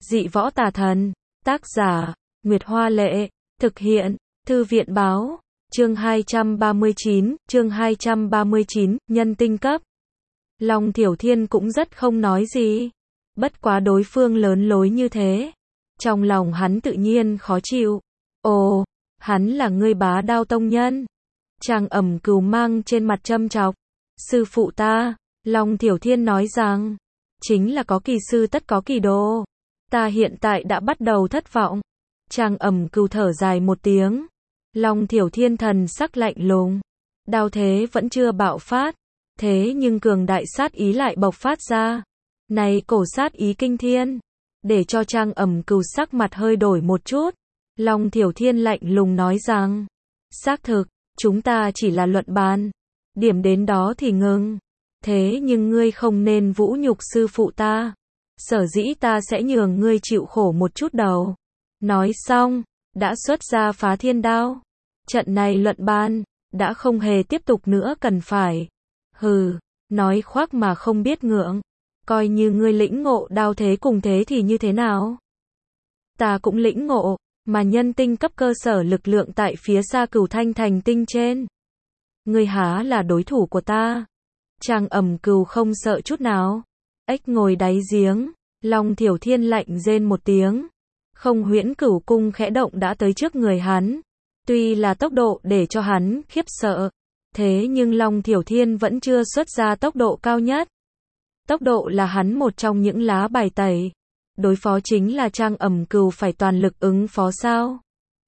Dị võ tà thần. Tác giả, Nguyệt Hoa Lệ. Thực hiện, Thư viện Báo. Chương 239, nhân tinh cấp. Long Thiểu Thiên cũng rất không nói gì. Bất quá đối phương lớn lối như thế. Trong lòng hắn tự nhiên khó chịu. Ồ, hắn là ngươi Bá Đao tông nhân. Trang Ẩm Cừu mang trên mặt châm chọc. Sư phụ ta, Long Thiểu Thiên nói rằng, chính là có kỳ sư tất có kỳ đồ. Ta hiện tại đã bắt đầu thất vọng. Trang Ẩm Cừu thở dài một tiếng. Long Thiểu Thiên thần sắc lạnh lùng. Đao thế vẫn chưa bạo phát. Thế nhưng cường đại sát ý lại bộc phát ra. Này cổ sát ý kinh thiên. Để cho Trang Ẩm Cừu sắc mặt hơi đổi một chút. Long Thiểu Thiên lạnh lùng nói rằng, xác thực, chúng ta chỉ là luận bàn. Điểm đến đó thì ngừng. Thế nhưng ngươi không nên vũ nhục sư phụ ta. Sở dĩ ta sẽ nhường ngươi chịu khổ một chút đầu. Nói xong, đã xuất ra Phá Thiên Đao. Trận này luận bàn, đã không hề tiếp tục nữa cần phải. Hừ, nói khoác mà không biết ngượng. Coi như ngươi lĩnh ngộ đao thế cùng thế thì như thế nào? Ta cũng lĩnh ngộ, mà nhân tinh cấp cơ sở lực lượng tại phía xa Cửu Thanh Thành tinh trên. Ngươi há là đối thủ của ta? Trang Ẩm Cừu không sợ chút nào. Ếch ngồi đáy giếng, Long Thiểu Thiên lạnh rên một tiếng. Không Huyễn Cửu cung khẽ động đã tới trước người hắn. Tuy là tốc độ để cho hắn khiếp sợ, thế nhưng Long Thiểu Thiên vẫn chưa xuất ra tốc độ cao nhất. Tốc độ là hắn một trong những lá bài tẩy. Đối phó chính là Trang Ẩm Cừu phải toàn lực ứng phó sao?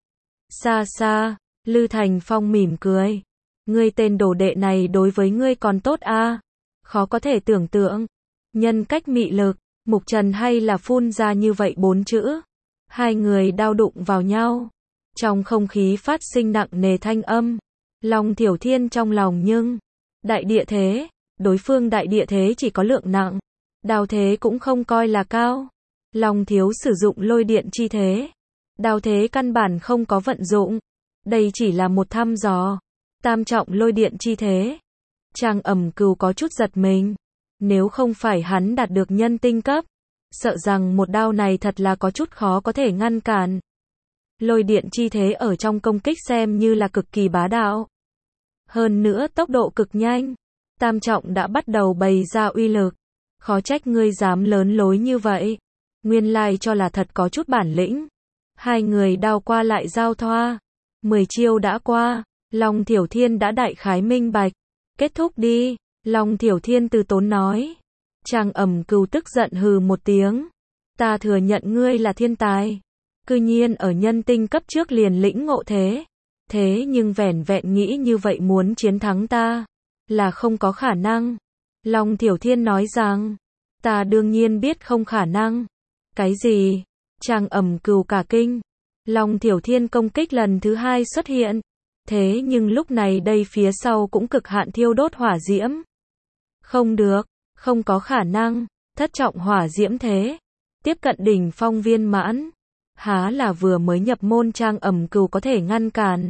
Xa xa, Lư Thành Phong mỉm cười. Ngươi tên đồ đệ này đối với ngươi còn tốt a. Khó có thể tưởng tượng. Nhân cách mị lực, mục trần hay là phun ra như vậy 4 chữ. Hai người đao đụng vào nhau. Trong không khí phát sinh nặng nề thanh âm. Long Thiểu Thiên trong lòng nhưng, đại địa thế, đối phương đại địa thế chỉ có lượng nặng. Đao thế cũng không coi là cao. Long thiếu sử dụng lôi điện chi thế. Đao thế căn bản không có vận dụng. Đây chỉ là một thăm dò. Tam trọng lôi điện chi thế. Trang Ẩm Cừu có chút giật mình. Nếu không phải hắn đạt được nhân tinh cấp, sợ rằng một đao này thật là có chút khó có thể ngăn cản. Lôi điện chi thế ở trong công kích xem như là cực kỳ bá đạo. Hơn nữa tốc độ cực nhanh. Tam trọng đã bắt đầu bày ra uy lực. Khó trách ngươi dám lớn lối như vậy. Nguyên lai cho là thật có chút bản lĩnh. Hai người đao qua lại giao thoa. 10 chiêu đã qua. Long Thiểu Thiên đã đại khái minh bạch. Kết thúc đi. Long Thiểu Thiên từ tốn nói. Trang Ẩm Cừu tức giận hừ một tiếng. Ta thừa nhận ngươi là thiên tài. Cư nhiên ở nhân tinh cấp trước liền lĩnh ngộ thế. Thế nhưng vẻn vẹn nghĩ như vậy muốn chiến thắng ta là không có khả năng. Long Thiểu Thiên nói rằng, ta đương nhiên biết không khả năng. Cái gì? Trang Ẩm Cừu cả kinh. Long Thiểu Thiên công kích lần thứ 2 xuất hiện. Thế nhưng lúc này đây phía sau cũng cực hạn thiêu đốt hỏa diễm. Không được, không có khả năng. Thất trọng hỏa diễm thế. Tiếp cận đỉnh phong viên mãn. Há là vừa mới nhập môn Trang Ẩm Cừu có thể ngăn cản.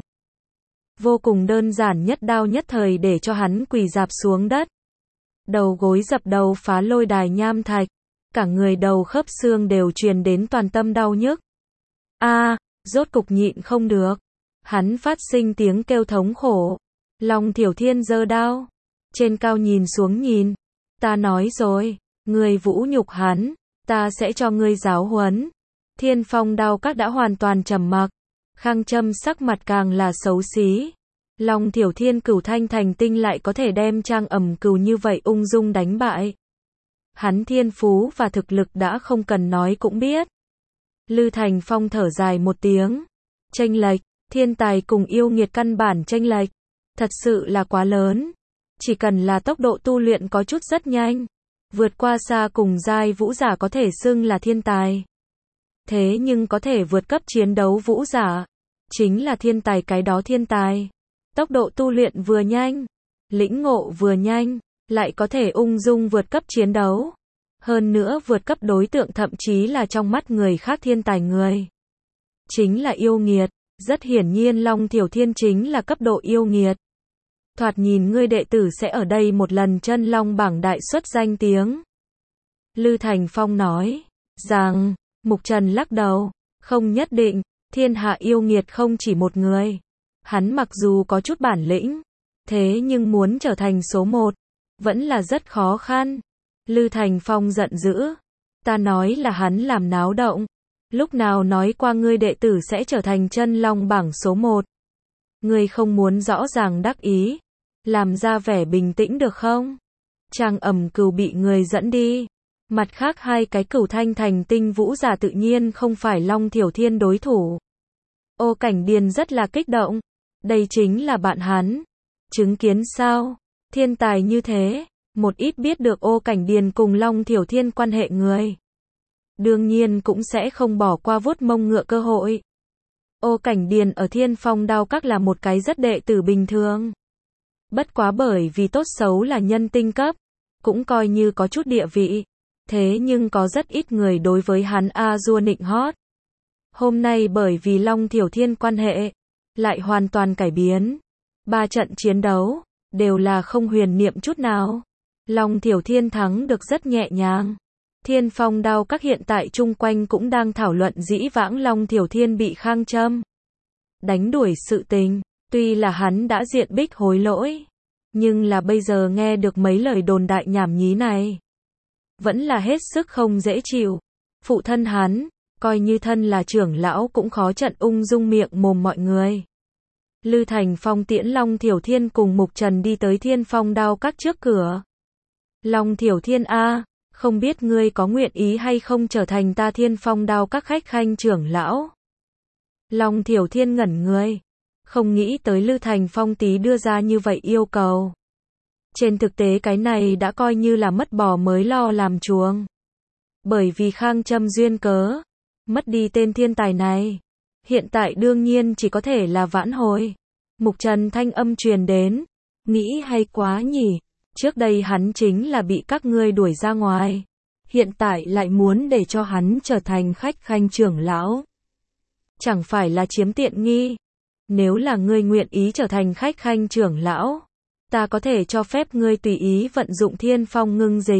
Vô cùng đơn giản nhất đao nhất thời để cho hắn quỳ rạp xuống đất. Đầu gối dập đầu phá lôi đài nham thạch. Cả người đầu khớp xương đều truyền đến toàn tâm đau nhức. Rốt cục nhịn không được. Hắn phát sinh tiếng kêu thống khổ. Long Thiểu Thiên giơ đao. Trên cao nhìn xuống nhìn. Ta nói rồi, ngươi vũ nhục hắn. Ta sẽ cho ngươi giáo huấn. Thiên Phong đao các đã hoàn toàn trầm mặc. Khang Trâm sắc mặt càng là xấu xí. Long Thiểu Thiên Cửu Thanh Thành tinh lại có thể đem Trang Ẩm Cừu như vậy ung dung đánh bại. Hắn thiên phú và thực lực đã không cần nói cũng biết. Lư Thành Phong thở dài một tiếng. Chênh lệch, thiên tài cùng yêu nghiệt căn bản chênh lệch. Thật sự là quá lớn. Chỉ cần là tốc độ tu luyện có chút rất nhanh. Vượt qua xa cùng giai vũ giả có thể xưng là thiên tài. Thế nhưng có thể vượt cấp chiến đấu vũ giả. Chính là thiên tài cái đó thiên tài. Tốc độ tu luyện vừa nhanh. Lĩnh ngộ vừa nhanh. Lại có thể ung dung vượt cấp chiến đấu. Hơn nữa vượt cấp đối tượng thậm chí là trong mắt người khác thiên tài người. Chính là yêu nghiệt. Rất hiển nhiên Long Thiểu Thiên chính là cấp độ yêu nghiệt. Thoạt nhìn ngươi đệ tử sẽ ở đây một lần chân long bảng đại xuất danh tiếng. Lư Thành Phong nói rằng, Mục Trần lắc đầu, không nhất định, thiên hạ yêu nghiệt không chỉ một người. Hắn mặc dù có chút bản lĩnh, thế nhưng muốn trở thành số một, vẫn là rất khó khăn. Lư Thành Phong giận dữ, ta nói là hắn làm náo động, lúc nào nói qua ngươi đệ tử sẽ trở thành chân long bảng số một. Ngươi không muốn rõ ràng đắc ý, làm ra vẻ bình tĩnh được không? Trang Ẩm Cừu bị người dẫn đi. Mặt khác hai cái Cửu Thanh thành tinh vũ giả tự nhiên không phải Long Thiểu Thiên đối thủ. Ô Cảnh Điền rất là kích động. Đây chính là bạn hắn. Chứng kiến sao? Thiên tài như thế, một ít biết được Ô Cảnh Điền cùng Long Thiểu Thiên quan hệ người. Đương nhiên cũng sẽ không bỏ qua vuốt mông ngựa cơ hội. Ô Cảnh Điền ở Thiên Phong Đao Các là một cái rất đệ tử bình thường. Bất quá bởi vì tốt xấu là nhân tinh cấp, cũng coi như có chút địa vị. Thế nhưng có rất ít người đối với hắn A-dua nịnh hót. Hôm nay bởi vì Long Thiểu Thiên quan hệ, lại hoàn toàn cải biến. 3 trận chiến đấu, đều là không huyền niệm chút nào. Long Thiểu Thiên thắng được rất nhẹ nhàng. Thiên Phong Đao Các hiện tại chung quanh cũng đang thảo luận dĩ vãng Long Thiểu Thiên bị Khang Trâm đánh đuổi sự tình. Tuy là hắn đã diện bích hối lỗi, nhưng là bây giờ nghe được mấy lời đồn đại nhảm nhí này, vẫn là hết sức không dễ chịu. Phụ thân hắn, coi như thân là trưởng lão cũng khó trận ung dung miệng mồm mọi người. Lư Thành Phong tiễn Long Thiểu Thiên cùng Mục Trần đi tới Thiên Phong Đao Các trước cửa. Long Thiểu Thiên a, không biết ngươi có nguyện ý hay không trở thành ta Thiên Phong Đao Các khách khanh trưởng lão? Long Thiểu Thiên ngẩn người, không nghĩ tới Lư Thành Phong tí đưa ra như vậy yêu cầu. Trên thực tế cái này đã coi như là mất bò mới lo làm chuồng. Bởi vì Khang Trâm duyên cớ, mất đi tên thiên tài này. Hiện tại đương nhiên chỉ có thể là vãn hồi. Mục Trần thanh âm truyền đến, nghĩ hay quá nhỉ, trước đây hắn chính là bị các ngươi đuổi ra ngoài. Hiện tại lại muốn để cho hắn trở thành khách khanh trưởng lão. Chẳng phải là chiếm tiện nghi. Nếu là ngươi nguyện ý trở thành khách khanh trưởng lão, ta có thể cho phép ngươi tùy ý vận dụng Thiên Phong ngưng dịch.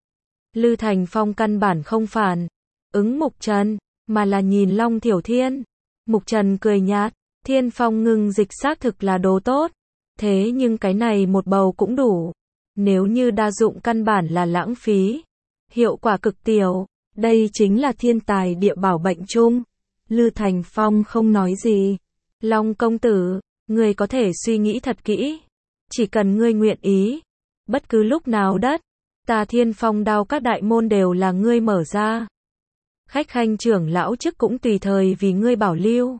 Lư Thành Phong căn bản không phản ứng Mục Trần, mà là nhìn Long Thiểu Thiên. Mục Trần cười nhạt, Thiên Phong ngưng dịch xác thực là đồ tốt, thế nhưng cái này một bầu cũng đủ. Nếu như đa dụng căn bản là lãng phí, hiệu quả cực tiểu, đây chính là thiên tài địa bảo bệnh chung. Lư Thành Phong không nói gì. Long công tử, ngươi có thể suy nghĩ thật kỹ. Chỉ cần ngươi nguyện ý, bất cứ lúc nào ta Thiên Phong Đao Các đại môn đều là ngươi mở ra. Khách khanh trưởng lão chức cũng tùy thời vì ngươi bảo lưu.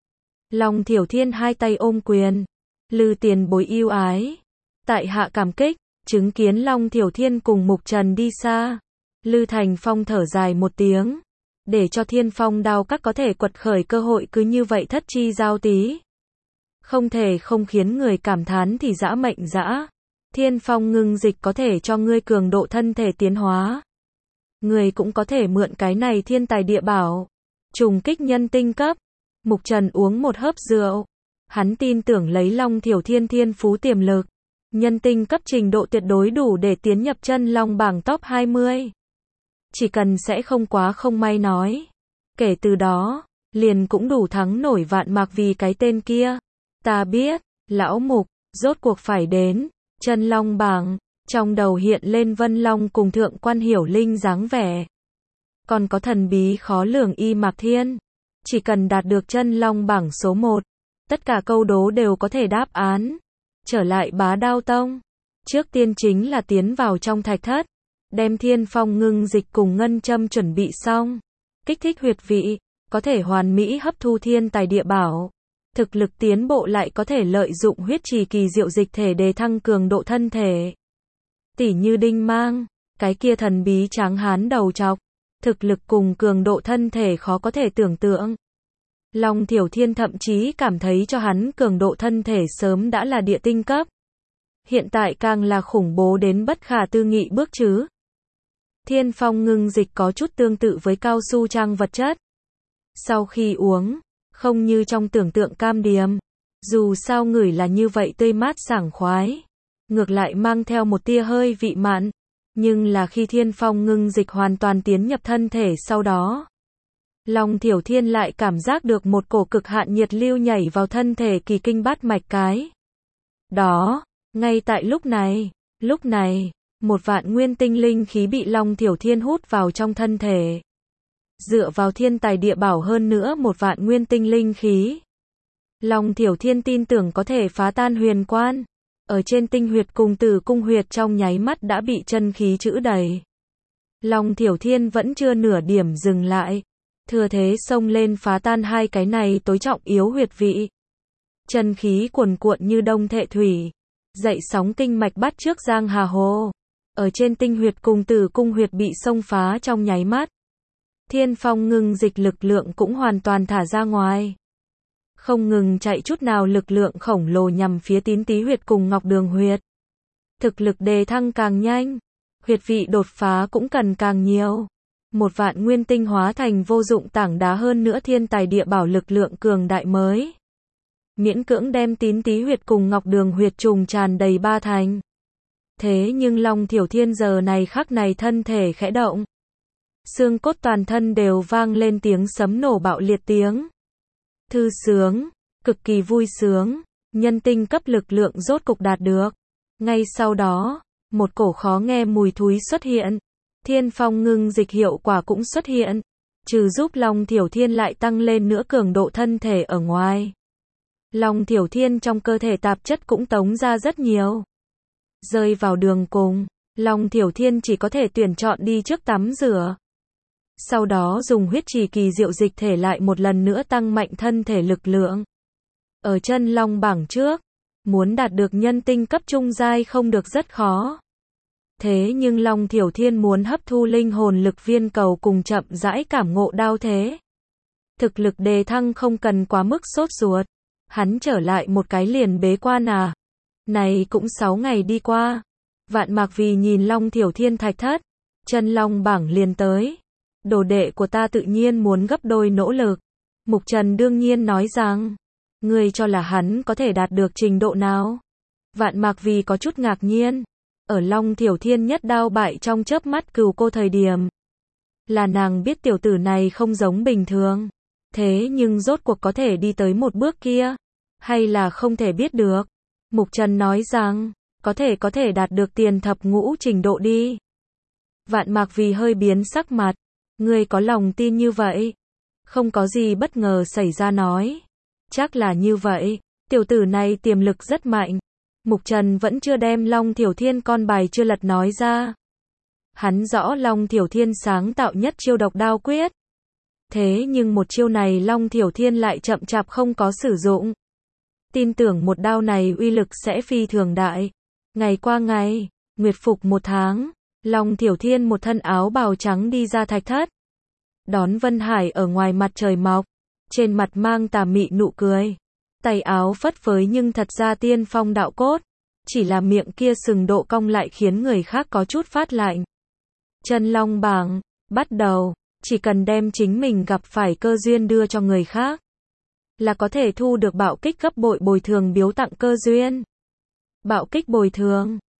Long Thiểu Thiên hai tay ôm quyền. Lư tiền bối yêu ái. Tại hạ cảm kích, chứng kiến Long Thiểu Thiên cùng Mục Trần đi xa. Lư Thành Phong thở dài một tiếng. Để cho Thiên Phong Đao Các có thể quật khởi cơ hội cứ như vậy thất chi giao tí. Không thể không khiến người cảm thán thì dã mệnh dã. Thiên Phong ngưng dịch có thể cho ngươi cường độ thân thể tiến hóa. Ngươi cũng có thể mượn cái này thiên tài địa bảo. Trùng kích nhân tinh cấp. Mục Trần uống một hớp rượu. Hắn tin tưởng lấy Long Thiểu Thiên thiên phú tiềm lực. Nhân tinh cấp trình độ tuyệt đối đủ để tiến nhập chân long bảng top 20. Chỉ cần sẽ không quá không may nói. Kể từ đó, liền cũng đủ thắng nổi vạn mạc vì cái tên kia. Ta biết, lão Mục, rốt cuộc phải đến. Chân long bảng, trong đầu hiện lên Vân Long cùng Thượng Quan Hiểu Linh dáng vẻ. Còn có thần bí khó lường Y Mạc Thiên. Chỉ cần đạt được chân long bảng số 1, tất cả câu đố đều có thể đáp án. Trở lại Bá Đao Tông. Trước tiên chính là tiến vào trong thạch thất. Đem Thiên Phong ngưng dịch cùng ngân châm chuẩn bị xong. Kích thích huyệt vị, có thể hoàn mỹ hấp thu thiên tài địa bảo. Thực lực tiến bộ lại có thể lợi dụng huyết trì kỳ diệu dịch thể để thăng cường độ thân thể. Tỉ như Đinh Mang, cái kia thần bí tráng hán đầu trọc. Thực lực cùng cường độ thân thể khó có thể tưởng tượng. Long Thiểu Thiên thậm chí cảm thấy cho hắn cường độ thân thể sớm đã là địa tinh cấp. Hiện tại càng là khủng bố đến bất khả tư nghị bước chứ. Thiên Phong ngưng dịch có chút tương tự với cao su trang vật chất. Sau khi uống, không như trong tưởng tượng cam điềm. Dù sao ngửi là như vậy tươi mát sảng khoái. Ngược lại mang theo một tia hơi vị mặn. Nhưng là khi Thiên Phong ngưng dịch hoàn toàn tiến nhập thân thể sau đó. Long Thiểu Thiên lại cảm giác được một cổ cực hạn nhiệt lưu nhảy vào thân thể kỳ kinh bát mạch cái. Đó, ngay tại lúc này, một vạn nguyên tinh linh khí bị Long Thiểu Thiên hút vào trong thân thể. Dựa vào thiên tài địa bảo hơn nữa một vạn nguyên tinh linh khí. Long Thiểu Thiên tin tưởng có thể phá tan huyền quan. Ở trên tinh huyệt cùng tử cung huyệt trong nháy mắt đã bị chân khí trữ đầy. Long Thiểu Thiên vẫn chưa nửa điểm dừng lại. Thừa thế xông lên phá tan hai cái này tối trọng yếu huyệt vị. Chân khí cuồn cuộn như đông thệ thủy. Dậy sóng kinh mạch bắt trước giang hà hồ. Ở trên tinh huyệt cùng tử cung huyệt bị xông phá trong nháy mắt. Thiên phong ngưng dịch lực lượng cũng hoàn toàn thả ra ngoài. Không ngừng chạy chút nào lực lượng khổng lồ nhằm phía tín tý huyệt cùng ngọc đường huyệt. Thực lực đề thăng càng nhanh. Huyệt vị đột phá cũng cần càng nhiều. Một vạn nguyên tinh hóa thành vô dụng tảng đá hơn nữa thiên tài địa bảo lực lượng cường đại mới. Miễn cưỡng đem tín tý huyệt cùng ngọc đường huyệt trùng tràn đầy ba thành. Thế nhưng Long Thiểu Thiên giờ này khắc này thân thể khẽ động. Xương cốt toàn thân đều vang lên tiếng sấm nổ bạo liệt tiếng. Thư sướng, cực kỳ vui sướng, nhân tinh cấp lực lượng rốt cục đạt được. Ngay sau đó, một cổ khó nghe mùi thúi xuất hiện. Thiên phong ngưng dịch hiệu quả cũng xuất hiện. Trừ giúp Long Thiểu Thiên lại tăng lên nữa cường độ thân thể ở ngoài. Long Thiểu Thiên trong cơ thể tạp chất cũng tống ra rất nhiều. Rơi vào đường cùng, Long Thiểu Thiên chỉ có thể tuyển chọn đi trước tắm rửa. Sau đó dùng huyết trì kỳ diệu dịch thể lại một lần nữa tăng mạnh thân thể lực lượng. Ở chân long bảng trước, muốn đạt được nhân tinh cấp trung giai không được rất khó. Thế nhưng Long Thiểu Thiên muốn hấp thu linh hồn lực viên cầu cùng chậm rãi cảm ngộ đao thế. Thực lực đề thăng không cần quá mức sốt ruột. Hắn trở lại một cái liền bế quan à. Này cũng 6 ngày đi qua. Vạn Mạc vì nhìn Long Thiểu Thiên thạch thất. Chân long bảng liền tới. Đồ đệ của ta tự nhiên muốn gấp đôi nỗ lực. Mục Trần đương nhiên nói rằng. Ngươi cho là hắn có thể đạt được trình độ nào? Vạn Mạc vì có chút ngạc nhiên. Ở Long Thiểu Thiên nhất đao bại trong chớp mắt cừu cô thời điểm. Là nàng biết tiểu tử này không giống bình thường. Thế nhưng rốt cuộc có thể đi tới một bước kia. Hay là không thể biết được. Mục Trần nói rằng. Có thể đạt được tiền thập ngũ trình độ đi. Vạn Mạc vì hơi biến sắc mặt. Ngươi có lòng tin như vậy? Không có gì bất ngờ xảy ra nói. Chắc là như vậy. Tiểu tử này tiềm lực rất mạnh. Mục Trần vẫn chưa đem Long Thiểu Thiên con bài chưa lật nói ra. Hắn rõ Long Thiểu Thiên sáng tạo nhất chiêu độc đao quyết. Thế nhưng một chiêu này Long Thiểu Thiên lại chậm chạp không có sử dụng. Tin tưởng một đao này uy lực sẽ phi thường đại. Ngày qua ngày, nguyệt phục một tháng, Long Thiểu Thiên một thân áo bào trắng đi ra thạch thất. Đón Vân Hải ở ngoài mặt trời mọc, trên mặt mang tà mị nụ cười. Tay áo phất phới nhưng thật ra tiên phong đạo cốt. Chỉ là miệng kia sừng độ cong lại khiến người khác có chút phát lạnh. Chân long bảng, bắt đầu, chỉ cần đem chính mình gặp phải cơ duyên đưa cho người khác. Là có thể thu được bạo kích gấp bội bồi thường biếu tặng cơ duyên. Bạo kích bồi thường,